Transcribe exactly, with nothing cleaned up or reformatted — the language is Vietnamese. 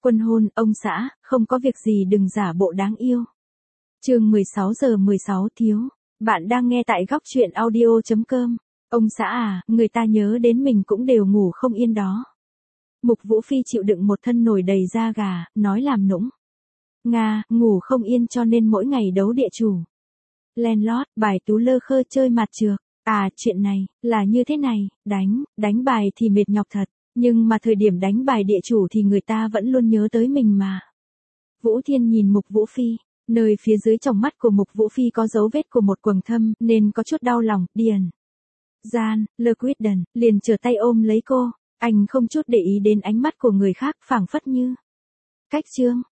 Quân hôn, ông xã, không có việc gì đừng giả bộ đáng yêu. Chương mười sáu giờ mười sáu thiếu. Bạn đang nghe tại góc truyện audio chấm com. Ông xã à, người ta nhớ đến mình cũng đều ngủ không yên đó. Mục Vũ Phi chịu đựng một thân nổi đầy da gà, nói làm nũng. Nga, ngủ không yên cho nên mỗi ngày đấu địa chủ. Landlord, bài tú lơ khơ chơi mặt trược. À, chuyện này, là như thế này, đánh, đánh bài thì mệt nhọc thật, nhưng mà thời điểm đánh bài địa chủ thì người ta vẫn luôn nhớ tới mình mà. Vũ Thiên nhìn Mục Vũ Phi, nơi phía dưới tròng mắt của Mục Vũ Phi có dấu vết của một quầng thâm, nên có chút đau lòng, điền. Gian, Lơ Quyết Đần, liền trở tay ôm lấy cô, anh không chút để ý đến ánh mắt của người khác phảng phất như. Cách trương,